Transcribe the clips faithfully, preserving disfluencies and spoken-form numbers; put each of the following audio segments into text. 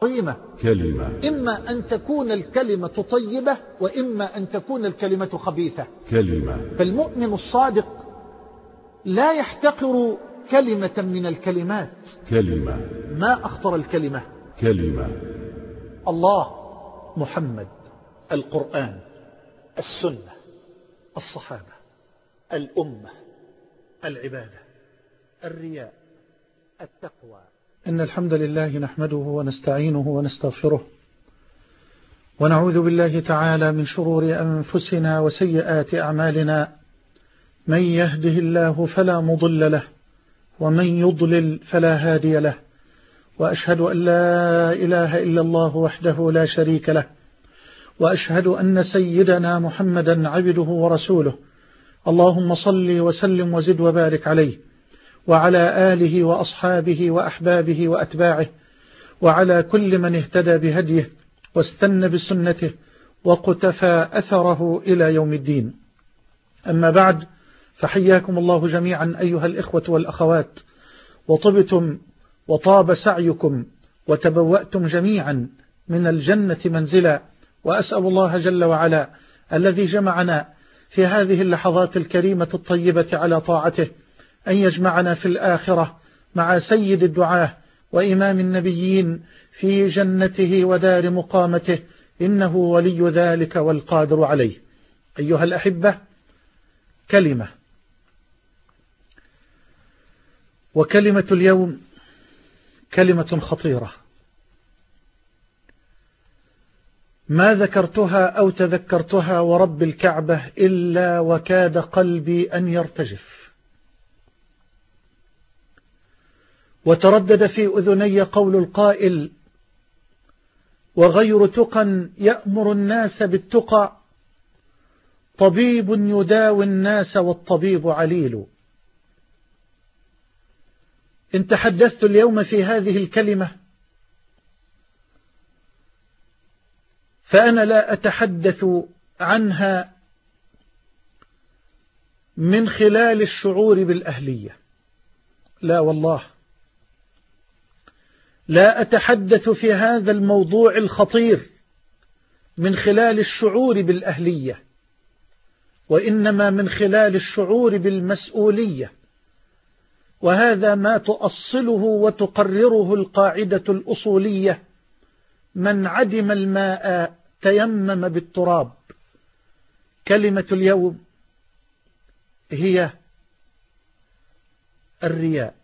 قيمة كلمة. إما أن تكون الكلمة طيبة وإما أن تكون الكلمة خبيثة. كلمة. فالمؤمن الصادق لا يحتقر كلمة من الكلمات. كلمة. ما أخطر الكلمة؟ كلمة. الله، محمد، القرآن، السنة، الصحابة، الأمة، العبادة، الرياء، التقوى. إن الحمد لله نحمده ونستعينه ونستغفره ونعوذ بالله تعالى من شرور أنفسنا وسيئات أعمالنا. من يهده الله فلا مضل له ومن يضلل فلا هادي له، وأشهد أن لا إله إلا الله وحده لا شريك له، وأشهد أن سيدنا محمدا عبده ورسوله. اللهم صل وسلم وزد وبارك عليه وعلى آله وأصحابه وأحبابه وأتباعه وعلى كل من اهتدى بهديه واستنى بسنته وقتفى أثره إلى يوم الدين. أما بعد، فحياكم الله جميعا أيها الإخوة والأخوات، وطبتم وطاب سعيكم وتبوأتم جميعا من الجنة منزلا، وأسأل الله جل وعلا الذي جمعنا في هذه اللحظات الكريمة الطيبة على طاعته أن يجمعنا في الآخرة مع سيد الدعاة وإمام النبيين في جنته ودار مقامته، إنه ولي ذلك والقادر عليه. أيها الأحبة، كلمة، وكلمة اليوم كلمة خطيرة ما ذكرتها أو تذكرتها ورب الكعبة إلا وكاد قلبي أن يرتجف، وتردد في أذني قول القائل: وغير تقى يأمر الناس بالتقى، طبيب يداوي الناس والطبيب عليل. إن تحدثت اليوم في هذه الكلمة فأنا لا أتحدث عنها من خلال الشعور بالأهلية، لا والله، لا أتحدث في هذا الموضوع الخطير من خلال الشعور بالأهلية، وإنما من خلال الشعور بالمسؤولية. وهذا ما تؤصله وتقرره القاعدة الأصولية: من عدم الماء تيمم بالتراب. كلمة اليوم هي الرياء.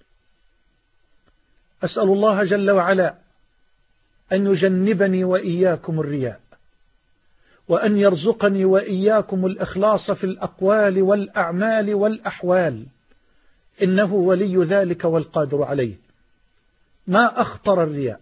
أسأل الله جل وعلا أن يجنبني وإياكم الرياء، وأن يرزقني وإياكم الإخلاص في الأقوال والأعمال والأحوال، إنه ولي ذلك والقادر عليه. ما أخطر الرياء؟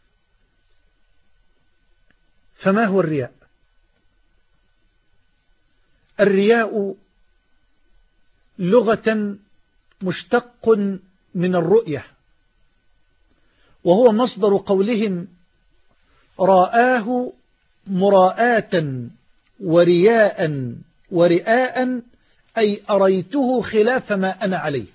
فما هو الرياء؟ الرياء لغة مشتق من الرؤية، وهو مصدر قولهم رآه مراءة ورياء ورئاء، أي أريته خلاف ما أنا عليه.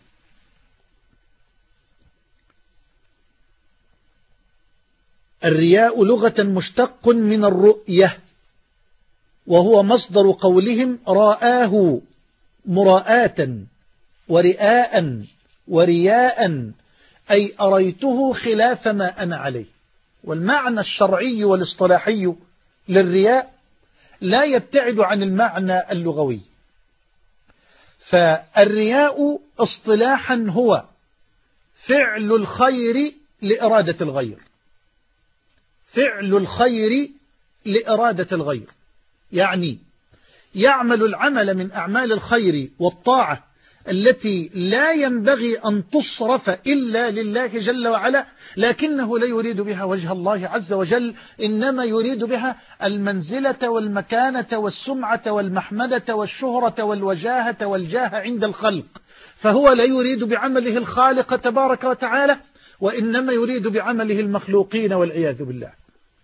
الرياء لغة مشتق من الرؤية، وهو مصدر قولهم رآه مراءة ورئاء ورياء، أي أريته خلاف ما أنا عليه. والمعنى الشرعي والاصطلاحي للرياء لا يبتعد عن المعنى اللغوي. فالرياء اصطلاحا هو فعل الخير لإرادة الغير، فعل الخير لإرادة الغير، يعني يعمل العمل من أعمال الخير والطاعة التي لا ينبغي أن تصرف إلا لله جل وعلا، لكنه لا يريد بها وجه الله عز وجل، إنما يريد بها المنزلة والمكانة والسمعة والمحمدة والشهرة والوجاهة والجاه عند الخلق. فهو لا يريد بعمله الخالق تبارك وتعالى، وإنما يريد بعمله المخلوقين والعياذ بالله.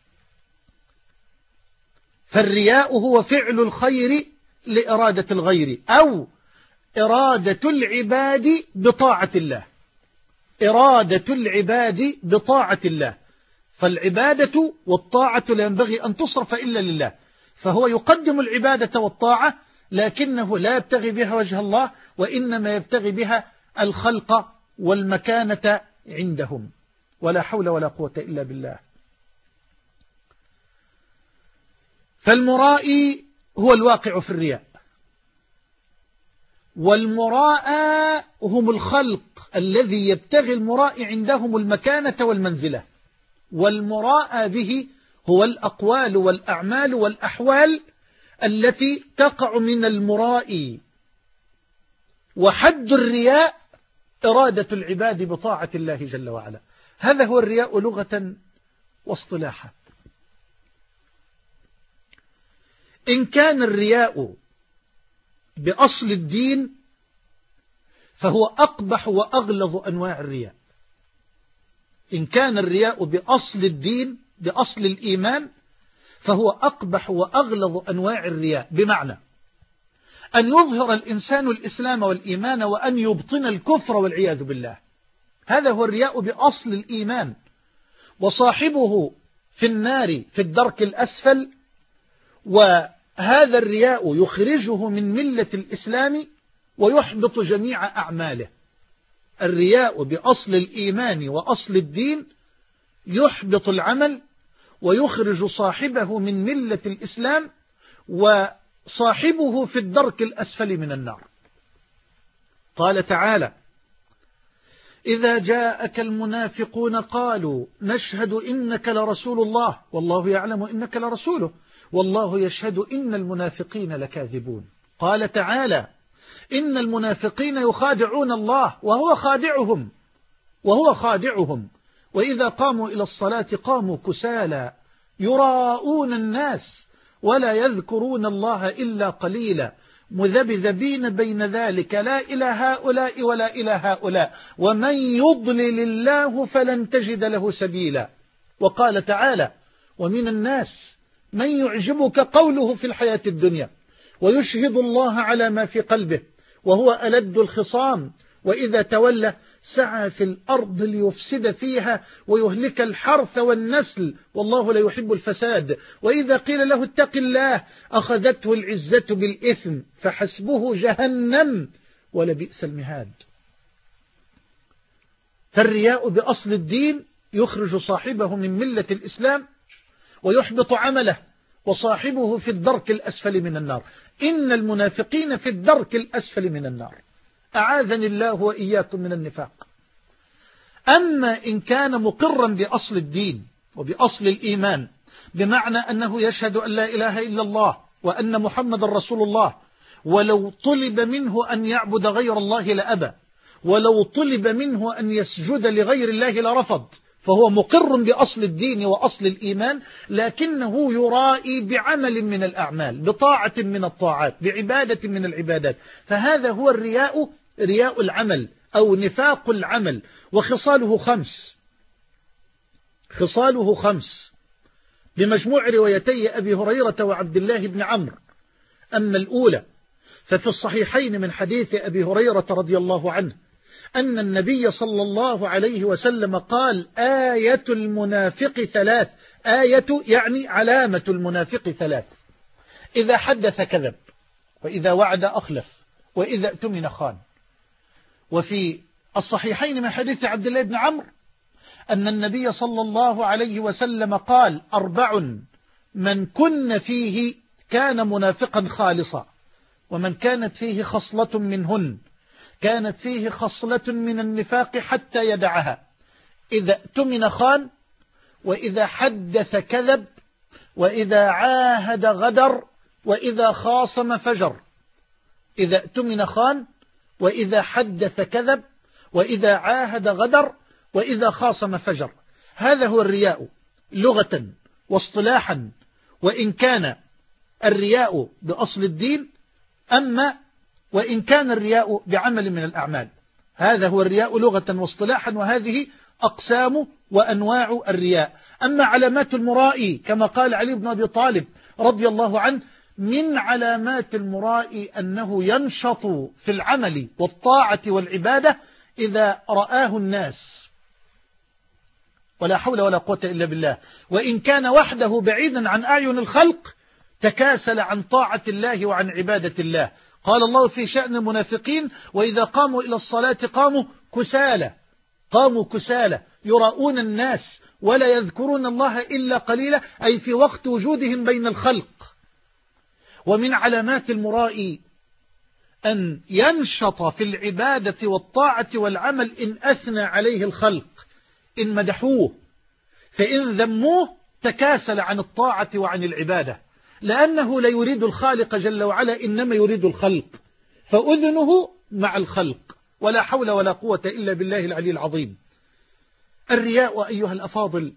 فالرياء هو فعل الخير لإرادة الغير، أو إرادة العباد بطاعة الله، إرادة العباد بطاعة الله. فالعبادة والطاعة لا ينبغي أن تصرف إلا لله، فهو يقدم العبادة والطاعة لكنه لا يبتغي بها وجه الله، وإنما يبتغي بها الخلق والمكانة عندهم، ولا حول ولا قوة إلا بالله. فالمرائي هو الواقع في الرياء، والمراءى هم الخلق الذي يبتغي المرائي عندهم المكانة والمنزلة، والمراءى به هو الأقوال والأعمال والأحوال التي تقع من المرائي. وحد الرياء إرادة العباد بطاعة الله جل وعلا. هذا هو الرياء لغة واصطلاحا. إن كان الرياء بأصل الدين فهو أقبح وأغلظ أنواع الرياء. إن كان الرياء بأصل الدين بأصل الإيمان فهو أقبح وأغلظ أنواع الرياء، بمعنى أن يظهر الإنسان الإسلام والإيمان وأن يبطن الكفر والعياذ بالله. هذا هو الرياء بأصل الإيمان، وصاحبه في النار في الدرك الأسفل، وهذا الرياء يخرجه من ملة الإسلام ويحبط جميع أعماله. الرياء بأصل الإيمان وأصل الدين يحبط العمل ويخرج صاحبه من ملة الإسلام، وصاحبه في الدرك الأسفل من النار. قال تعالى: إذا جاءك المنافقون قالوا نشهد إنك لرسول الله والله يعلم إنك لرسوله والله يشهد إن المنافقين لكاذبون. قال تعالى: إن المنافقين يخادعون الله وهو خادعهم وهو خادعهم وإذا قاموا إلى الصلاة قاموا كسالى يراءون الناس ولا يذكرون الله إلا قليلا مذبذبين بين ذلك لا إلى هؤلاء ولا إلى هؤلاء ومن يضلل الله فلن تجد له سبيلا. وقال تعالى: ومن الناس من يعجبك قوله في الحياة الدنيا ويشهد الله على ما في قلبه وهو ألد الخصام وإذا تولى سعى في الأرض ليفسد فيها ويهلك الحرث والنسل والله لا يحب الفساد وإذا قيل له اتق الله أخذته العزة بالإثم فحسبه جهنم ولبئس المهاد. فالرياء بأصل الدين يخرج صاحبه من ملة الإسلام ويحبط عمله وصاحبه في الدرك الأسفل من النار. إن المنافقين في الدرك الأسفل من النار، أعاذني الله وإياكم من النفاق. أما إن كان مقرا بأصل الدين وبأصل الإيمان، بمعنى أنه يشهد أن لا إله إلا الله وأن محمد رسول الله، ولو طلب منه أن يعبد غير الله لأبى، ولو طلب منه أن يسجد لغير الله لرفض، فهو مقر بأصل الدين وأصل الإيمان، لكنه يرائي بعمل من الأعمال، بطاعة من الطاعات، بعبادة من العبادات. فهذا هو الرياء، رياء العمل أو نفاق العمل. وخصاله خمس خصاله خمس بمجموع روايتي أبي هريرة وعبد الله بن عمرو. أما الأولى ففي الصحيحين من حديث أبي هريرة رضي الله عنه أن النبي صلى الله عليه وسلم قال: آية المنافق ثلاث. آية يعني علامة المنافق ثلاث: إذا حدث كذب، وإذا وعد أخلف، وإذا اؤتمن خان. وفي الصحيحين من حديث عبد الله بن عمرو أن النبي صلى الله عليه وسلم قال: أربع من كن فيه كان منافقا خالصا، ومن كانت فيه خصلة منهن كانت فيه خصلة من النفاق حتى يدعها: إذا اؤتمن خان، وإذا حدث كذب، وإذا عاهد غدر، وإذا خاصم فجر. إذا اؤتمن خان، وإذا حدث كذب، وإذا عاهد غدر، وإذا خاصم فجر. هذا هو الرياء لغة واصطلاحا، وإن كان الرياء بأصل الدين، أما وإن كان الرياء بعمل من الأعمال. هذا هو الرياء لغة واصطلاحا، وهذه أقسام وأنواع الرياء. أما علامات المرائي كما قال علي بن أبي طالب رضي الله عنه: من علامات المرائي أنه ينشط في العمل والطاعة والعبادة إذا رآه الناس ولا حول ولا قوة إلا بالله. وإن كان وحده بعيدا عن أعين الخلق تكاسل عن طاعة الله وعن عبادة الله. قال الله في شأن المنافقين: وإذا قاموا إلى الصلاة قاموا كسالى قاموا كسالى يراؤون الناس ولا يذكرون الله إلا قليلا، أي في وقت وجودهم بين الخلق. ومن علامات المرائي أن ينشط في العبادة والطاعة والعمل إن أثنى عليه الخلق، إن مدحوه، فإن ذموه تكاسل عن الطاعة وعن العبادة، لأنه لا يريد الخالق جل وعلا، إنما يريد الخلق، فأذنه مع الخلق. ولا حول ولا قوة إلا بالله العلي العظيم. الرياء أيها الأفاضل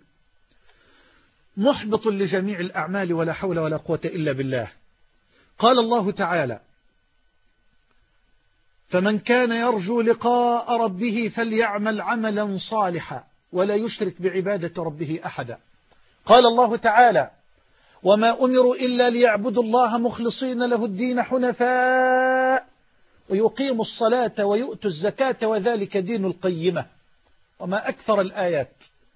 محبط لجميع الأعمال، ولا حول ولا قوة إلا بالله. قال الله تعالى: فمن كان يرجو لقاء ربه فليعمل عملا صالحا ولا يشرك بعبادة ربه أحدا. قال الله تعالى: وما أمروا إلا ليعبدوا الله مخلصين له الدين حنفاء ويقيموا الصلاة ويؤتوا الزكاة وذلك دين القيمة. وما أكثر الآيات.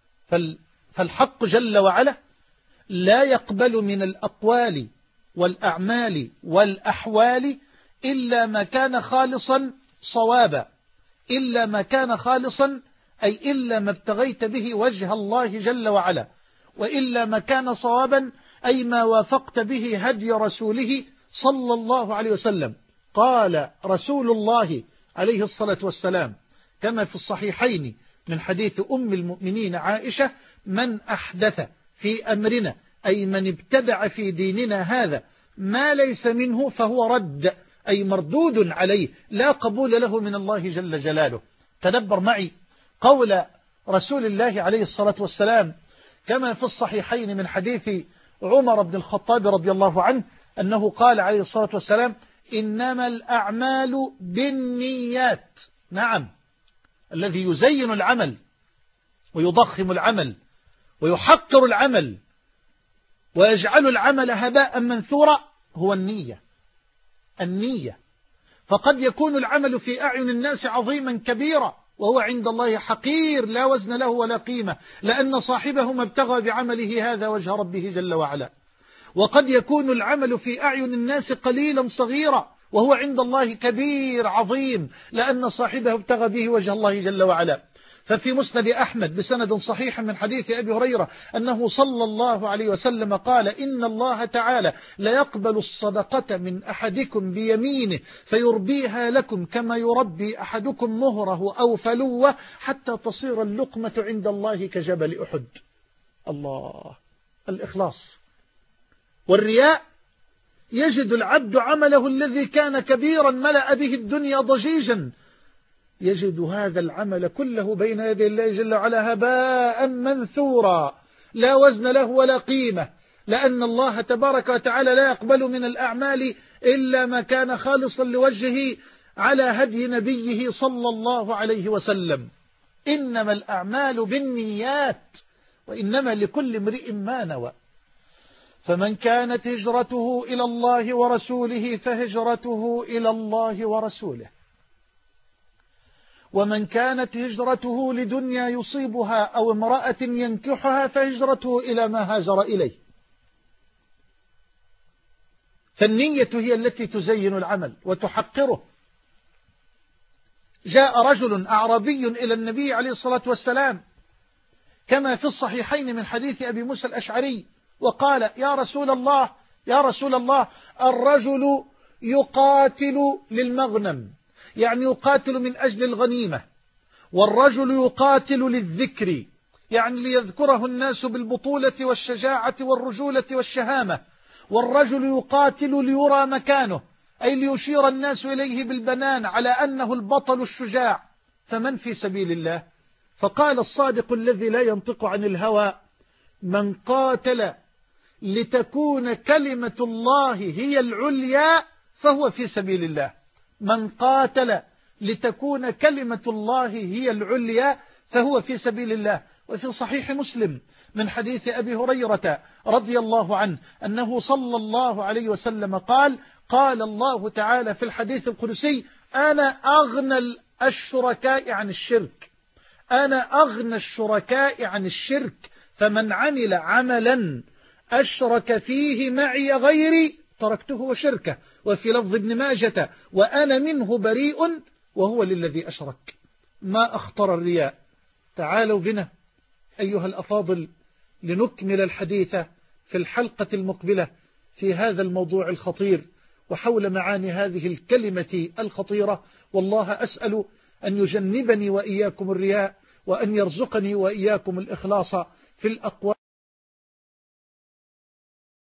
فالحق جل وعلا لا يقبل من الأقوال والأعمال والأحوال إلا ما كان خالصا صوابا، إلا ما كان خالصا أي إلا ما ابتغيت به وجه الله جل وعلا، وإلا ما كان صوابا أي ما وافقت به هدي رسوله صلى الله عليه وسلم. قال رسول الله عليه الصلاة والسلام كما في الصحيحين من حديث أم المؤمنين عائشة: من أحدث في أمرنا، أي من ابتدع في ديننا هذا ما ليس منه فهو رد، أي مردود عليه، لا قبول له من الله جل جلاله. تدبر معي قول رسول الله عليه الصلاة والسلام كما في الصحيحين من حديث عمر بن الخطاب رضي الله عنه أنه قال عليه الصلاة والسلام: إنما الأعمال بالنيات. نعم، الذي يزين العمل ويضخم العمل ويحقر العمل ويجعل العمل هباء منثورا هو النية. النية. فقد يكون العمل في أعين الناس عظيما كبيرا وهو عند الله حقير لا وزن له ولا قيمة، لأن صاحبه ما ابتغى بعمله هذا وجه ربه جل وعلا. وقد يكون العمل في أعين الناس قليلا صغيرا وهو عند الله كبير عظيم، لأن صاحبه ابتغى به وجه الله جل وعلا. ففي مسند أحمد بسند صحيح من حديث أبي هريرة أنه صلى الله عليه وسلم قال: إن الله تعالى لا يقبل الصدقة من أحدكم بيمينه فيربيها لكم كما يربي أحدكم مهره أو فلوه حتى تصير اللقمة عند الله كجبل أحد. الله. الإخلاص. والرياء يجد العبد عمله الذي كان كبيرا ملأ به الدنيا ضجيجا، يجد هذا العمل كله بين يدي الله جل وعلا هباء منثورا لا وزن له ولا قيمة، لأن الله تبارك وتعالى لا يقبل من الأعمال إلا ما كان خالصا لوجهه على هدي نبيه صلى الله عليه وسلم. إنما الأعمال بالنيات وإنما لكل امرئ ما نوى. فمن كانت هجرته إلى الله ورسوله فهجرته إلى الله ورسوله، ومن كانت هجرته لدنيا يصيبها أو امرأة ينكحها فهجرته إلى ما هاجر إليه. فالنية هي التي تزين العمل وتحقره. جاء رجل أعرابي إلى النبي عليه الصلاة والسلام كما في الصحيحين من حديث أبي موسى الأشعري وقال: يا رسول الله يا رسول الله الرجل يقاتل للمغنم، يعني يقاتل من أجل الغنيمة، والرجل يقاتل للذكر، يعني ليذكره الناس بالبطولة والشجاعة والرجولة والشهامة، والرجل يقاتل ليرى مكانه، أي ليشير الناس إليه بالبنان على أنه البطل الشجاع. فمن في سبيل الله؟ فقال الصادق الذي لا ينطق عن الهوى: من قاتل لتكون كلمة الله هي العليا فهو في سبيل الله. من قاتل لتكون كلمة الله هي العليا فهو في سبيل الله. وفي صحيح مسلم من حديث أبي هريرة رضي الله عنه أنه صلى الله عليه وسلم قال: قال الله تعالى في الحديث القدسي: أنا أغنى الشركاء عن الشرك، أنا أغنى الشركاء عن الشرك، فمن عمل عملا أشرك فيه معي غيري تركته وشركه. وفي لفظ ابن ماجة وأنا منه بريء وهو للذي أشرك. ما أخطر الرياء. تعالوا بنا أيها الأفاضل لنكمل الحديث في الحلقة المقبلة في هذا الموضوع الخطير وحول معاني هذه الكلمة الخطيرة. والله أسأل أن يجنبني وإياكم الرياء، وأن يرزقني وإياكم الإخلاص في الأقوال